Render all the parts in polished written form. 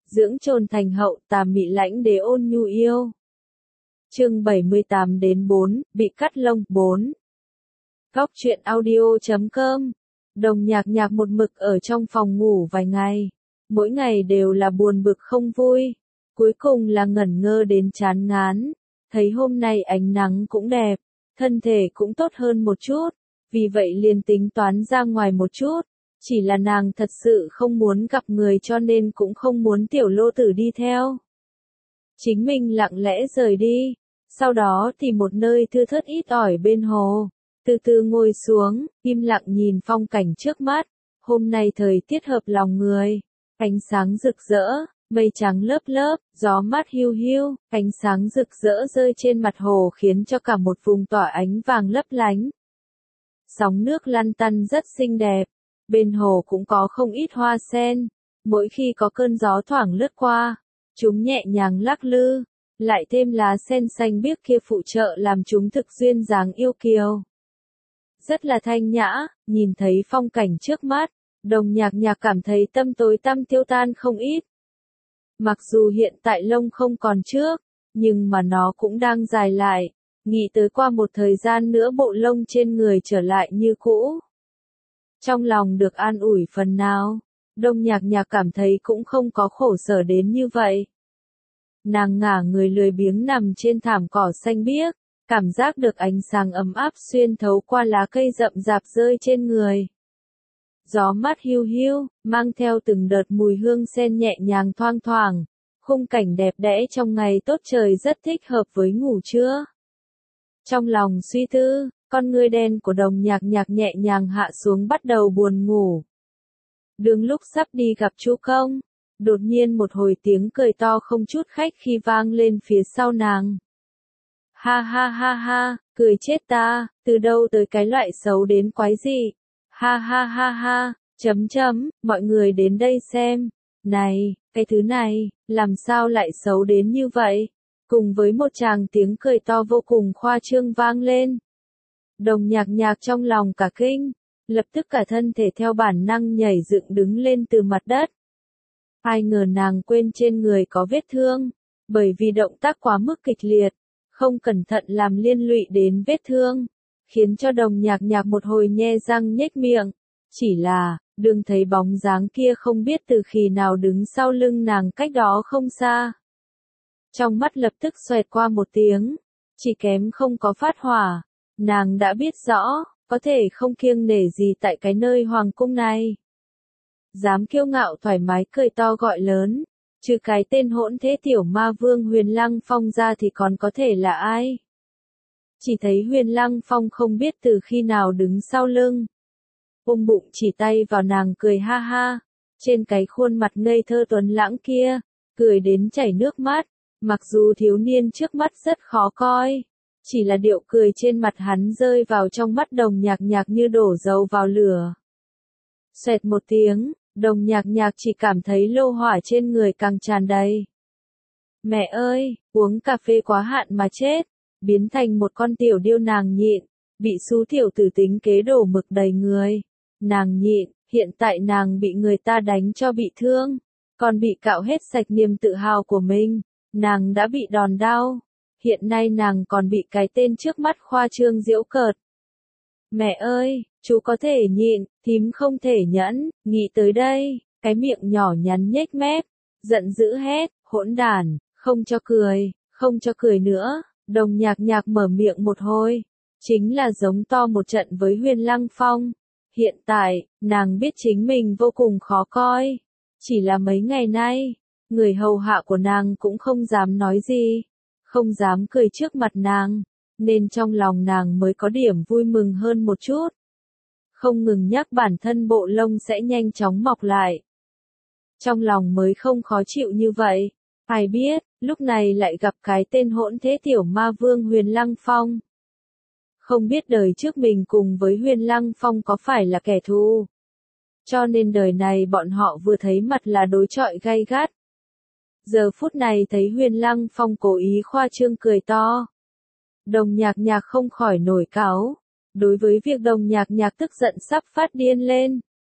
dưỡng trồn thành hậu, tà mị lãnh đế ôn nhu yêu. Chương 78-4, bị cắt lông, 4. Góc truyện audio.com. Đồng Nhạc Nhạc một mực ở trong phòng ngủ vài ngày. Mỗi ngày đều là buồn bực không vui. Cuối cùng là ngẩn ngơ đến chán ngán. Thấy hôm nay ánh nắng cũng đẹp, thân thể cũng tốt hơn một chút. Vì vậy liền tính toán ra ngoài một chút. Chỉ là nàng thật sự không muốn gặp người cho nên cũng không muốn tiểu lô tử đi theo. Chính mình lặng lẽ rời đi. Sau đó thì một nơi thưa thớt ít ỏi bên hồ. Từ từ ngồi xuống, im lặng nhìn phong cảnh trước mắt. Hôm nay thời tiết hợp lòng người. Ánh sáng rực rỡ, mây trắng lớp lớp, gió mát hiu hiu, ánh sáng rực rỡ rơi trên mặt hồ khiến cho cả một vùng tỏa ánh vàng lấp lánh. Sóng nước lăn tăn rất xinh đẹp. Bên hồ cũng có không ít hoa sen. Mỗi khi có cơn gió thoảng lướt qua, chúng nhẹ nhàng lắc lư. Lại thêm lá sen xanh biếc kia phụ trợ làm chúng thực duyên dáng yêu kiều. Rất là thanh nhã, nhìn thấy phong cảnh trước mắt, Đồng Nhạc Nhạc cảm thấy tâm tối tăm tiêu tan không ít. Mặc dù hiện tại lông không còn trước, nhưng mà nó cũng đang dài lại, nghĩ tới qua một thời gian nữa bộ lông trên người trở lại như cũ. Trong lòng được an ủi phần nào, Đồng Nhạc Nhạc cảm thấy cũng không có khổ sở đến như vậy. Nàng ngả người lười biếng nằm trên thảm cỏ xanh biếc, cảm giác được ánh sáng ấm áp xuyên thấu qua lá cây rậm rạp rơi trên người. Gió mát hiu hiu, mang theo từng đợt mùi hương sen nhẹ nhàng thoang thoảng, khung cảnh đẹp đẽ trong ngày tốt trời rất thích hợp với ngủ trưa. Trong lòng suy tư, con ngươi đen của Đồng Nhạc Nhạc nhẹ nhàng hạ xuống bắt đầu buồn ngủ. Đường lúc sắp đi gặp chú công, đột nhiên một hồi tiếng cười to không chút khách khi vang lên phía sau nàng. Ha ha ha ha, cười chết ta, từ đâu tới cái loại xấu đến quái gì? Ha ha ha ha, mọi người đến đây xem. Này, cái thứ này, làm sao lại xấu đến như vậy? Cùng với một tràng tiếng cười to vô cùng khoa trương vang lên. Đồng Nhạc Nhạc trong lòng cả kinh, lập tức cả thân thể theo bản năng nhảy dựng đứng lên từ mặt đất. Ai ngờ nàng quên trên người có vết thương, bởi vì động tác quá mức kịch liệt, không cẩn thận làm liên lụy đến vết thương, khiến cho Đồng Nhạc Nhạc một hồi nhe răng nhếch miệng. Chỉ là, đừng thấy bóng dáng kia không biết từ khi nào đứng sau lưng nàng cách đó không xa. Trong mắt lập tức xoẹt qua một tiếng, chỉ kém không có phát hỏa, nàng đã biết rõ, có thể không kiêng nể gì tại cái nơi hoàng cung này. Dám kiêu ngạo thoải mái cười to gọi lớn, trừ cái tên hỗn thế tiểu ma vương Huyền Lăng Phong ra thì còn có thể là ai? Chỉ thấy Huyền Lăng Phong không biết từ khi nào đứng sau lưng. Ôm bụng chỉ tay vào nàng cười ha ha, trên cái khuôn mặt ngây thơ tuấn lãng kia, cười đến chảy nước mắt, mặc dù thiếu niên trước mắt rất khó coi. Chỉ là điệu cười trên mặt hắn rơi vào trong mắt Đồng Nhạc Nhạc như đổ dầu vào lửa. Xoẹt một tiếng, Đồng Nhạc Nhạc chỉ cảm thấy lô hỏa trên người càng tràn đầy. Mẹ ơi, uống cà phê quá hạn mà chết, biến thành một con tiểu điêu nàng nhịn, bị xú tiểu tử tính kế đổ mực đầy người. Nàng nhịn, hiện tại nàng bị người ta đánh cho bị thương, còn bị cạo hết sạch niềm tự hào của mình, nàng đã bị đòn đau. Hiện nay nàng còn bị cái tên trước mắt khoa trương giễu cợt. Mẹ ơi, chú có thể nhịn, thím không thể nhẫn, nghĩ tới đây, cái miệng nhỏ nhắn nhếch mép, giận dữ hét, hỗn đản, không cho cười nữa. Đồng Nhạc Nhạc mở miệng một hồi, chính là giống to một trận với Huyền Lăng Phong. Hiện tại, nàng biết chính mình vô cùng khó coi, chỉ là mấy ngày nay, người hầu hạ của nàng cũng không dám nói gì, không dám cười trước mặt nàng, nên trong lòng nàng mới có điểm vui mừng hơn một chút. Không ngừng nhắc bản thân bộ lông sẽ nhanh chóng mọc lại. Trong lòng mới không khó chịu như vậy. Ai biết, lúc này lại gặp cái tên hỗn thế tiểu ma vương Huyền Lăng Phong. Không biết đời trước mình cùng với Huyền Lăng Phong có phải là kẻ thù. Cho nên đời này bọn họ vừa thấy mặt là đối chọi gay gắt. Giờ phút này thấy Huyền Lăng Phong cố ý khoa trương cười to. Đồng Nhạc Nhạc không khỏi nổi cáu. Đối với việc Đồng Nhạc Nhạc tức giận sắp phát điên lên.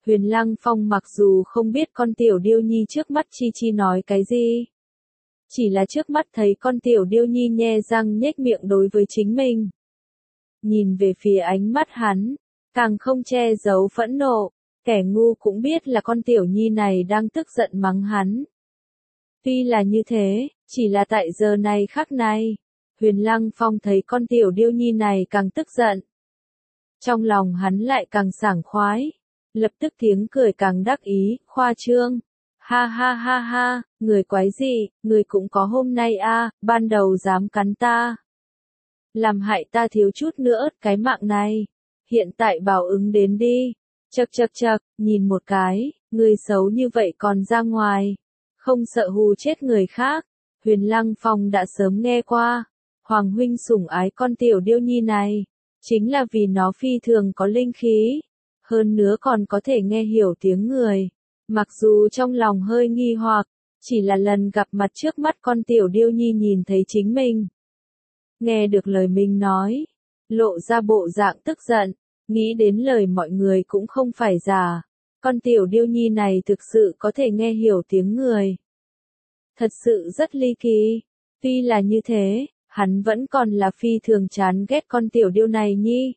Huyền Lăng Phong mặc dù không biết con tiểu điêu nhi trước mắt Chi Chi nói cái gì. Chỉ là trước mắt thấy con tiểu điêu nhi nhe răng nhếch miệng đối với chính mình. Nhìn về phía ánh mắt hắn, càng không che giấu phẫn nộ, kẻ ngu cũng biết là con tiểu nhi này đang tức giận mắng hắn. Tuy là như thế, chỉ là tại giờ này khắc này, Huyền Lăng Phong thấy con tiểu điêu nhi này càng tức giận. Trong lòng hắn lại càng sảng khoái, lập tức tiếng cười càng đắc ý, khoa trương. Ha ha ha ha, người quái gì, người cũng có hôm nay a, ban đầu dám cắn ta. Làm hại ta thiếu chút nữa cái mạng này. Hiện tại báo ứng đến đi. Chậc chậc chậc, nhìn một cái, người xấu như vậy còn ra ngoài. Không sợ hù chết người khác. Huyền Lăng Phong đã sớm nghe qua. Hoàng huynh sủng ái con tiểu điêu nhi này. Chính là vì nó phi thường có linh khí. Hơn nữa còn có thể nghe hiểu tiếng người. Mặc dù trong lòng hơi nghi hoặc, chỉ là lần gặp mặt trước mắt con tiểu điêu nhi nhìn thấy chính mình. Nghe được lời mình nói, lộ ra bộ dạng tức giận, nghĩ đến lời mọi người cũng không phải giả. Con tiểu điêu nhi này thực sự có thể nghe hiểu tiếng người. Thật sự rất ly kỳ. Tuy là như thế, hắn vẫn còn là phi thường chán ghét con tiểu điêu này nhi.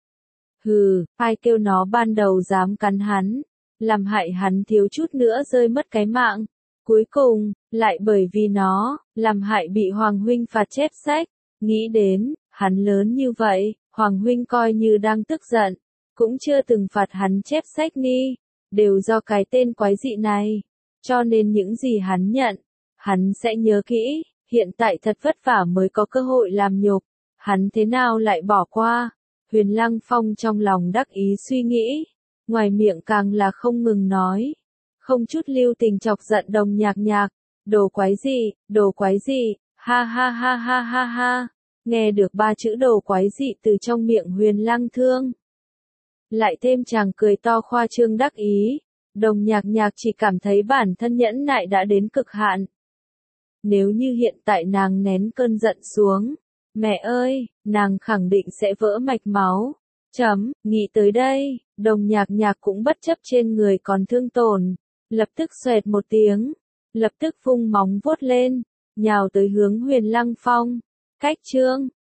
Hừ, ai kêu nó ban đầu dám cắn hắn, làm hại hắn thiếu chút nữa rơi mất cái mạng. Cuối cùng, lại bởi vì nó, làm hại bị Hoàng huynh phạt chép sách. Nghĩ đến, hắn lớn như vậy, Hoàng huynh coi như đang tức giận, cũng chưa từng phạt hắn chép sách ni, đều do cái tên quái dị này. Cho nên những gì hắn nhận, hắn sẽ nhớ kỹ, hiện tại thật vất vả mới có cơ hội làm nhục, hắn thế nào lại bỏ qua. Huyền Lăng Phong trong lòng đắc ý suy nghĩ, ngoài miệng càng là không ngừng nói, không chút lưu tình chọc giận Đồng Nhạc Nhạc, đồ quái gì, ha ha ha ha ha ha. Nghe được ba chữ đồ quái dị từ trong miệng Huyền Lăng Thương. Lại thêm chàng cười to khoa trương đắc ý, Đồng Nhạc Nhạc chỉ cảm thấy bản thân nhẫn nại đã đến cực hạn. Nếu như hiện tại nàng nén cơn giận xuống, mẹ ơi, nàng khẳng định sẽ vỡ mạch máu. Nghĩ tới đây, Đồng Nhạc Nhạc cũng bất chấp trên người còn thương tổn, lập tức xoẹt một tiếng, lập tức vung móng vuốt lên, nhào tới hướng Huyền Lăng Phong. Cách chương